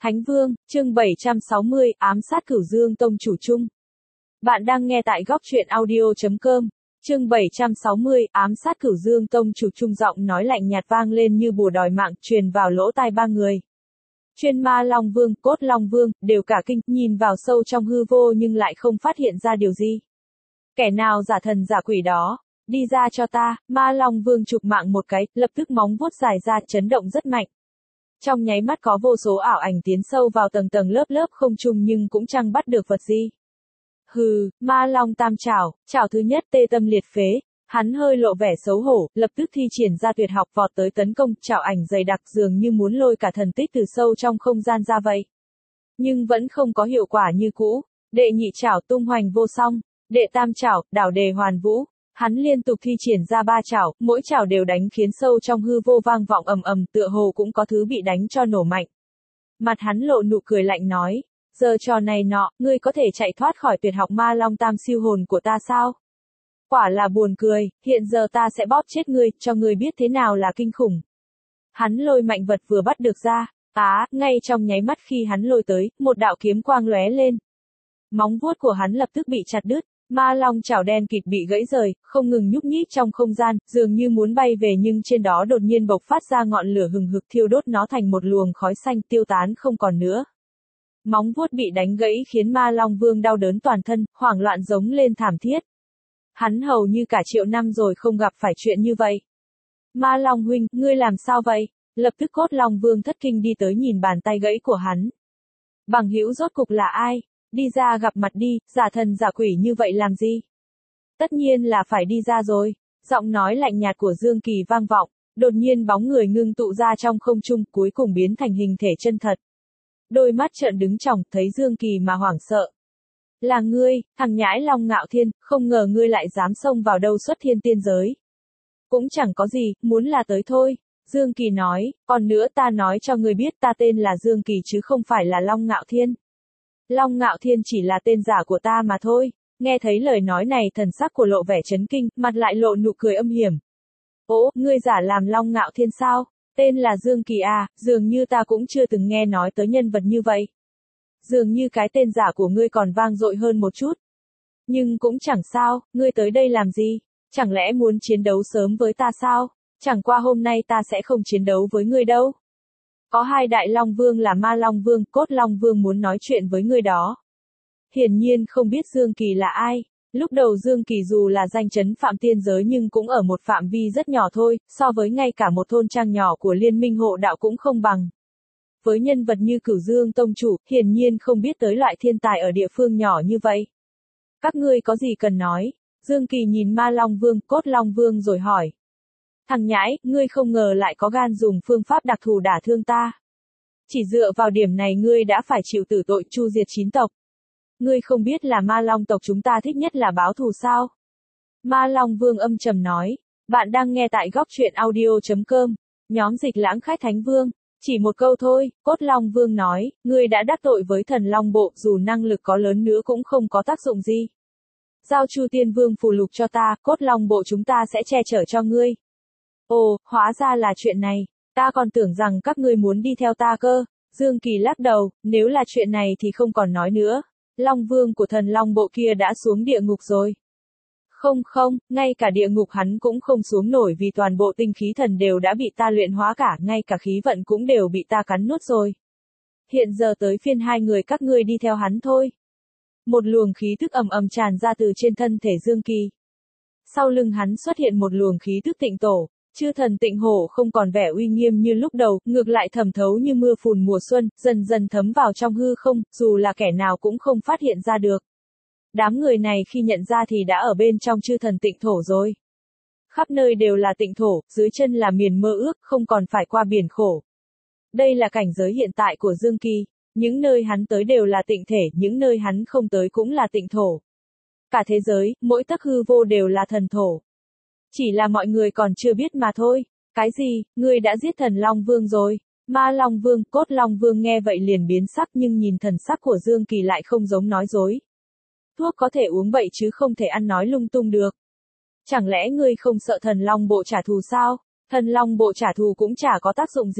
Thánh Vương, chương 760, ám sát Cửu Dương Tông chủ chung. Bạn đang nghe tại góc truyện audio.com. Chương 760, ám sát Cửu Dương Tông chủ chung, giọng nói lạnh nhạt vang lên như bùa đòi mạng, truyền vào lỗ tai ba người. Chuyên Ma Long Vương, Cốt Long Vương, đều cả kinh, nhìn vào sâu trong hư vô nhưng lại không phát hiện ra điều gì. Kẻ nào giả thần giả quỷ đó? Đi ra cho ta. Ma Long Vương chụp mạng một cái, lập tức móng vuốt dài ra, chấn động rất mạnh. Trong nháy mắt có vô số ảo ảnh tiến sâu vào tầng tầng lớp lớp không trung nhưng cũng chẳng bắt được vật gì. Hừ, Ma Long tam trảo, trảo thứ nhất tê tâm liệt phế, hắn hơi lộ vẻ xấu hổ, lập tức thi triển ra tuyệt học vọt tới tấn công, trảo ảnh dày đặc dường như muốn lôi cả thần tích từ sâu trong không gian ra vậy. Nhưng vẫn không có hiệu quả như cũ. Đệ nhị trảo tung hoành vô song, đệ tam trảo, đảo đề hoàn vũ. Hắn liên tục thi triển ra ba chảo, mỗi chảo đều đánh khiến sâu trong hư vô vang vọng ầm ầm, tựa hồ cũng có thứ bị đánh cho nổ mạnh. Mặt hắn lộ nụ cười lạnh nói, giờ trò này nọ, ngươi có thể chạy thoát khỏi tuyệt học Ma Long tam siêu hồn của ta sao? Quả là buồn cười, hiện giờ ta sẽ bóp chết ngươi, cho ngươi biết thế nào là kinh khủng. Hắn lôi mạnh vật vừa bắt được ra, ngay trong nháy mắt khi hắn lôi tới, một đạo kiếm quang lóe lên. Móng vuốt của hắn lập tức bị chặt đứt. Ma Long chảo đen kịt bị gãy rời, không ngừng nhúc nhích trong không gian, dường như muốn bay về nhưng trên đó đột nhiên bộc phát ra ngọn lửa hừng hực thiêu đốt nó thành một luồng khói xanh tiêu tán không còn nữa. Móng vuốt bị đánh gãy khiến Ma Long Vương đau đớn toàn thân, hoảng loạn giống lên thảm thiết. Hắn hầu như cả triệu năm rồi không gặp phải chuyện như vậy. Ma Long huynh, ngươi làm sao vậy? Lập tức Cốt Long Vương thất kinh đi tới nhìn bàn tay gãy của hắn. Bằng hữu rốt cục là ai? Đi ra gặp mặt đi, giả thần giả quỷ như vậy làm gì? Tất nhiên là phải đi ra rồi. Giọng nói lạnh nhạt của Dương Kỳ vang vọng, đột nhiên bóng người ngưng tụ ra trong không trung, cuối cùng biến thành hình thể chân thật. Đôi mắt trợn đứng tròng, thấy Dương Kỳ mà hoảng sợ. Là ngươi, thằng nhãi Long Ngạo Thiên, không ngờ ngươi lại dám xông vào đâu xuất thiên tiên giới. Cũng chẳng có gì, muốn là tới thôi. Dương Kỳ nói, còn nữa ta nói cho ngươi biết ta tên là Dương Kỳ chứ không phải là Long Ngạo Thiên. Long Ngạo Thiên chỉ là tên giả của ta mà thôi. Nghe thấy lời nói này thần sắc của lộ vẻ chấn kinh, mặt lại lộ nụ cười âm hiểm. Ố, ngươi giả làm Long Ngạo Thiên sao? Tên là Dương Kỳ à, dường như ta cũng chưa từng nghe nói tới nhân vật như vậy. Dường như cái tên giả của ngươi còn vang dội hơn một chút. Nhưng cũng chẳng sao, ngươi tới đây làm gì? Chẳng lẽ muốn chiến đấu sớm với ta sao? Chẳng qua hôm nay ta sẽ không chiến đấu với ngươi đâu. Có hai đại Long Vương là Ma Long Vương, Cốt Long Vương muốn nói chuyện với người đó. Hiển nhiên không biết Dương Kỳ là ai. Lúc đầu Dương Kỳ dù là danh chấn phạm tiên giới nhưng cũng ở một phạm vi rất nhỏ thôi, so với ngay cả một thôn trang nhỏ của Liên minh hộ đạo cũng không bằng. Với nhân vật như Cửu Dương Tông chủ, hiển nhiên không biết tới loại thiên tài ở địa phương nhỏ như vậy. Các ngươi có gì cần nói? Dương Kỳ nhìn Ma Long Vương, Cốt Long Vương rồi hỏi. Thằng nhãi, ngươi không ngờ lại có gan dùng phương pháp đặc thù đả thương ta. Chỉ dựa vào điểm này ngươi đã phải chịu tử tội chu diệt 9 tộc. Ngươi không biết là Ma Long tộc chúng ta thích nhất là báo thù sao? Ma Long Vương âm trầm nói. Bạn đang nghe tại góc truyện audio.com. Nhóm dịch lãng khách Thánh Vương. Chỉ một câu thôi, Cốt Long Vương nói, ngươi đã đắc tội với thần Long Bộ, dù năng lực có lớn nữa cũng không có tác dụng gì. Giao Chu Tiên Vương phù lục cho ta, Cốt Long Bộ chúng ta sẽ che chở cho ngươi. Ồ, hóa ra là chuyện này, ta còn tưởng rằng các ngươi muốn đi theo ta cơ. Dương Kỳ lắc đầu, nếu là chuyện này thì không còn nói nữa. Long Vương của thần Long Bộ kia đã xuống địa ngục rồi. Không, ngay cả địa ngục hắn cũng không xuống nổi vì toàn bộ tinh khí thần đều đã bị ta luyện hóa cả, ngay cả khí vận cũng đều bị ta cắn nuốt rồi. Hiện giờ tới phiên hai người các ngươi đi theo hắn thôi. Một luồng khí tức ầm ầm tràn ra từ trên thân thể Dương Kỳ. Sau lưng hắn xuất hiện một luồng khí tức Tịnh Tổ. Chư thần Tịnh Hổ không còn vẻ uy nghiêm như lúc đầu, ngược lại thẩm thấu như mưa phùn mùa xuân, dần dần thấm vào trong hư không, dù là kẻ nào cũng không phát hiện ra được. Đám người này khi nhận ra thì đã ở bên trong chư thần Tịnh Thổ rồi. Khắp nơi đều là Tịnh Thổ, dưới chân là miền mơ ước, không còn phải qua biển khổ. Đây là cảnh giới hiện tại của Dương Kỳ. Những nơi hắn tới đều là tịnh thể, những nơi hắn không tới cũng là Tịnh Thổ. Cả thế giới, mỗi tấc hư vô đều là thần thổ. Chỉ là mọi người còn chưa biết mà thôi. Cái gì, ngươi đã giết thần Long Vương rồi? Ma Long Vương, Cốt Long Vương nghe vậy liền biến sắc nhưng nhìn thần sắc của Dương Kỳ lại không giống nói dối. Thuốc có thể uống vậy chứ không thể ăn nói lung tung được. Chẳng lẽ ngươi không sợ thần Long Bộ trả thù sao? Thần Long Bộ trả thù cũng chả có tác dụng gì.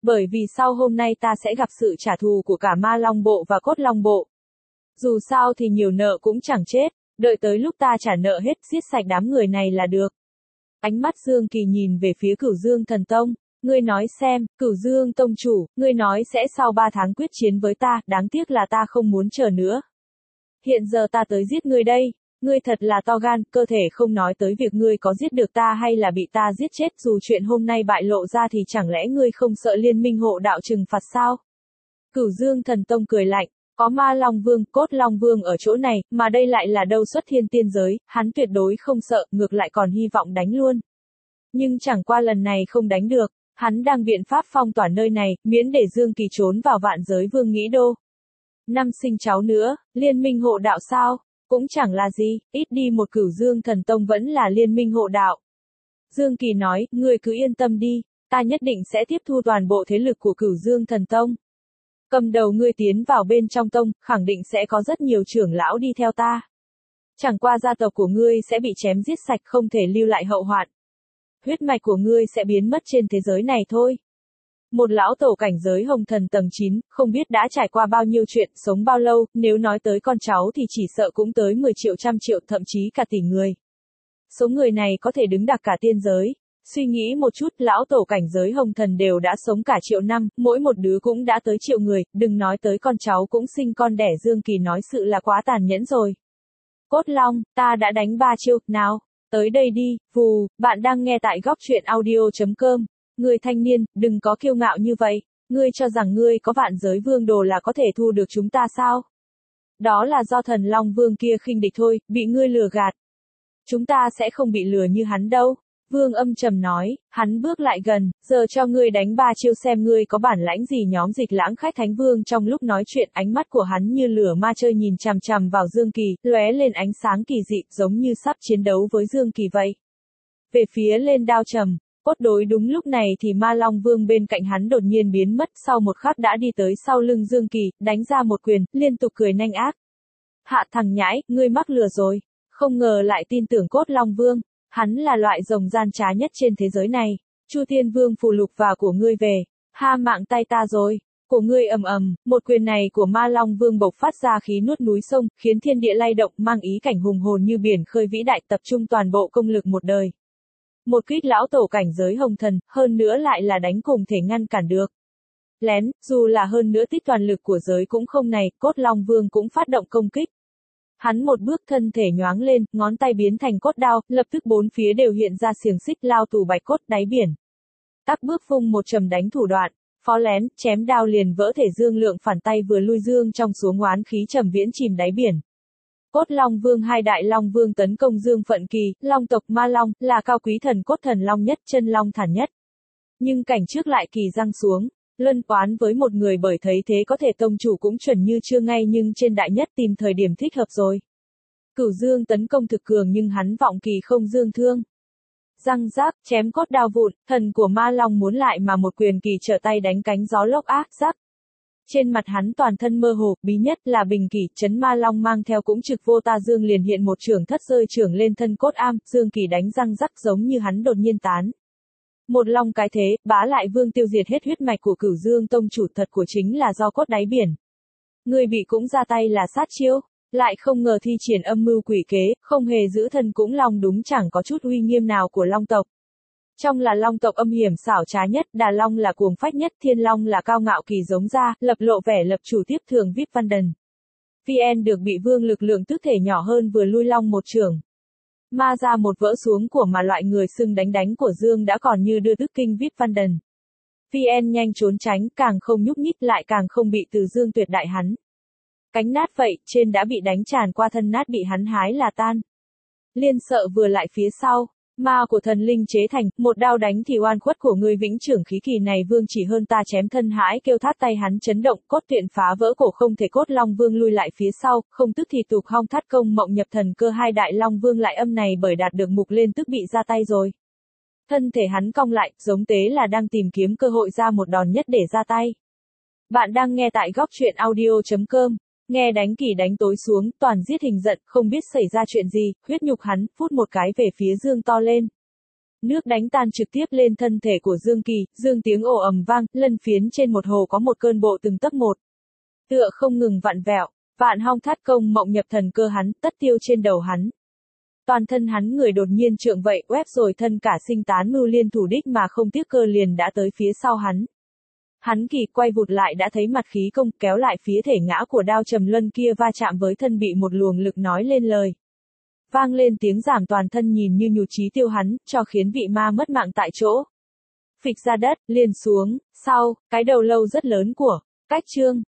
Bởi vì sau hôm nay ta sẽ gặp sự trả thù của cả Ma Long Bộ và Cốt Long Bộ. Dù sao thì nhiều nợ cũng chẳng chết, đợi tới lúc ta trả nợ hết, giết sạch đám người này là được. Ánh mắt Dương Kỳ nhìn về phía Cửu Dương Thần Tông. Ngươi nói xem, Cửu Dương Tông chủ, ngươi nói sẽ sau 3 tháng quyết chiến với ta, đáng tiếc là ta không muốn chờ nữa. Hiện giờ ta tới giết ngươi đây. Ngươi thật là to gan, cơ thể không nói tới việc ngươi có giết được ta hay là bị ta giết chết, dù chuyện hôm nay bại lộ ra thì chẳng lẽ ngươi không sợ liên minh hộ đạo trừng phạt sao? Cửu Dương Thần Tông cười lạnh, có Ma Long Vương, Cốt Long Vương ở chỗ này, mà đây lại là đâu xuất thiên tiên giới, hắn tuyệt đối không sợ, ngược lại còn hy vọng đánh luôn. Nhưng chẳng qua lần này không đánh được, hắn đang biện pháp phong tỏa nơi này, miễn để Dương Kỳ trốn vào Vạn Giới Vương Nghĩ Đô. Năm sinh cháu nữa, liên minh hộ đạo sao? Cũng chẳng là gì, ít đi một Cửu Dương Thần Tông vẫn là liên minh hộ đạo. Dương Kỳ nói, ngươi cứ yên tâm đi, ta nhất định sẽ tiếp thu toàn bộ thế lực của Cửu Dương Thần Tông. Cầm đầu ngươi tiến vào bên trong tông, khẳng định sẽ có rất nhiều trưởng lão đi theo ta. Chẳng qua gia tộc của ngươi sẽ bị chém giết sạch, không thể lưu lại hậu hoạn. Huyết mạch của ngươi sẽ biến mất trên thế giới này thôi. Một lão tổ cảnh giới hồng thần tầng 9, không biết đã trải qua bao nhiêu chuyện, sống bao lâu, nếu nói tới con cháu thì chỉ sợ cũng tới 10 triệu, trăm triệu, thậm chí cả tỷ người. Số người này có thể đứng đặc cả tiên giới. Suy nghĩ một chút, lão tổ cảnh giới hồng thần đều đã sống cả triệu năm, mỗi một đứa cũng đã tới triệu người, đừng nói tới con cháu cũng sinh con đẻ. Dương Kỳ nói sự là quá tàn nhẫn rồi. Cốt Long, ta đã đánh 3 chiêu, nào, tới đây đi, vù, bạn đang nghe tại góc truyện audio.com. Người thanh niên, đừng có kiêu ngạo như vậy, ngươi cho rằng ngươi có Vạn Giới Vương đồ là có thể thu được chúng ta sao? Đó là do Thần Long Vương kia khinh địch thôi, bị ngươi lừa gạt. Chúng ta sẽ không bị lừa như hắn đâu. Vương âm trầm nói, hắn bước lại gần, giờ cho ngươi đánh 3 chiêu xem ngươi có bản lãnh gì. Nhóm Dịch Lãng Khách Thánh Vương trong lúc nói chuyện, ánh mắt của hắn như lửa ma chơi nhìn chằm chằm vào Dương Kỳ, lóe lên ánh sáng kỳ dị, giống như sắp chiến đấu với Dương Kỳ vậy. Về phía lên đao trầm, cốt đối đúng lúc này thì Ma Long Vương bên cạnh hắn đột nhiên biến mất, sau một khắc đã đi tới sau lưng Dương Kỳ, đánh ra một quyền, liên tục cười nanh ác. Hạ thằng nhãi, ngươi mắc lừa rồi, không ngờ lại tin tưởng Cốt Long Vương. Hắn là loại rồng gian trá nhất trên thế giới này. Chu Thiên Vương phù lục và của ngươi về. Ha mạng tay ta rồi. Của ngươi ầm ầm, một quyền này của Ma Long Vương bộc phát ra khí nuốt núi sông, khiến thiên địa lay động, mang ý cảnh hùng hồn như biển khơi vĩ đại, tập trung toàn bộ công lực một đời. Một kích lão tổ cảnh giới hồng thần, hơn nữa lại là đánh cùng thể ngăn cản được. Lén, dù là hơn nữa tích toàn lực của giới cũng không này, Cốt Long Vương cũng phát động công kích. Hắn một bước thân thể nhoáng lên, ngón tay biến thành cốt đao, lập tức bốn phía đều hiện ra xiềng xích lao tù bạch cốt đáy biển. Tắc bước phung một trầm đánh thủ đoạn, phó lén, chém đao liền vỡ thể Dương Lượng phản tay vừa lui Dương trong xuống oán khí trầm viễn chìm đáy biển. Cốt Long Vương hai đại Long Vương tấn công Dương Phận Kỳ, Long tộc Ma Long, là cao quý thần cốt thần Long nhất, chân Long thản nhất. Nhưng cảnh trước lại kỳ răng xuống. Luân oán với một người bởi thấy thế có thể tông chủ cũng chuẩn như chưa ngay nhưng trên đại nhất tìm thời điểm thích hợp rồi. Cửu Dương tấn công thực cường nhưng hắn vọng kỳ không dương thương. Răng rác, chém cốt đao vụn, thần của Ma Long muốn lại mà một quyền kỳ trở tay đánh cánh gió lốc ác rắc. Trên mặt hắn toàn thân mơ hồ, bí nhất là bình kỳ, chấn Ma Long mang theo cũng trực vô ta Dương liền hiện một trưởng thất rơi trưởng lên thân cốt am, Dương Kỳ đánh răng rắc giống như hắn đột nhiên tán. Một long cái thế, bá lại vương tiêu diệt hết huyết mạch của Cửu Dương tông chủ thật của chính là do cốt đáy biển. Người bị cũng ra tay là sát chiêu, lại không ngờ thi triển âm mưu quỷ kế, không hề giữ thân cũng long đúng chẳng có chút uy nghiêm nào của long tộc. Trong là long tộc âm hiểm xảo trá nhất, Đà Long là cuồng phách nhất, Thiên Long là cao ngạo kỳ giống ra, lập lộ vẻ lập chủ tiếp thường VIP Văn Đần. VN được bị vương lực lượng tức thể nhỏ hơn vừa lui long một trường. Ma ra một vỡ xuống của mà loại người xưng đánh của Dương đã còn như đưa tức kinh VIP Văn Đần. VN nhanh trốn tránh, càng không nhúc nhích lại càng không bị từ Dương tuyệt đại hắn. Cánh nát vậy, trên đã bị đánh tràn qua thân nát bị hắn hái là tan. Liên sợ vừa lại phía sau, ma của thần linh chế thành, một đao đánh thì oan khuất của người vĩnh trưởng khí kỳ này vương chỉ hơn ta chém thân hãi kêu thát tay hắn chấn động, cốt tuyện phá vỡ cổ không thể Cốt Long Vương lui lại phía sau, không tức thì tục hong thắt công mộng nhập thần cơ hai đại Long Vương lại âm này bởi đạt được mục lên tức bị ra tay rồi. Thân thể hắn cong lại, giống tế là đang tìm kiếm cơ hội ra một đòn nhất để ra tay. Bạn đang nghe tại góc truyện audio.com. Nghe đánh kỳ đánh tối xuống, toàn giết hình giận, không biết xảy ra chuyện gì, huyết nhục hắn, phút một cái về phía Dương to lên. Nước đánh tan trực tiếp lên thân thể của Dương Kỳ, Dương tiếng ồ ầm vang, lân phiến trên một hồ có một cơn bộ từng tấc một. Tựa không ngừng vặn vẹo, vạn hong thắt công mộng nhập thần cơ hắn, tất tiêu trên đầu hắn. Toàn thân hắn người đột nhiên trượng vậy, quét rồi thân cả sinh tán mưu liên thủ đích mà không tiếc cơ liền đã tới phía sau hắn. Hắn kỳ quay vụt lại đã thấy mặt khí công kéo lại phía thể ngã của đao trầm luân kia va chạm với thân bị một luồng lực nói lên lời. Vang lên tiếng giảm toàn thân nhìn như nhụt chí tiêu hắn, cho khiến vị ma mất mạng tại chỗ. Phịch ra đất, liền xuống, sau, cái đầu lâu rất lớn của, Cách Trương.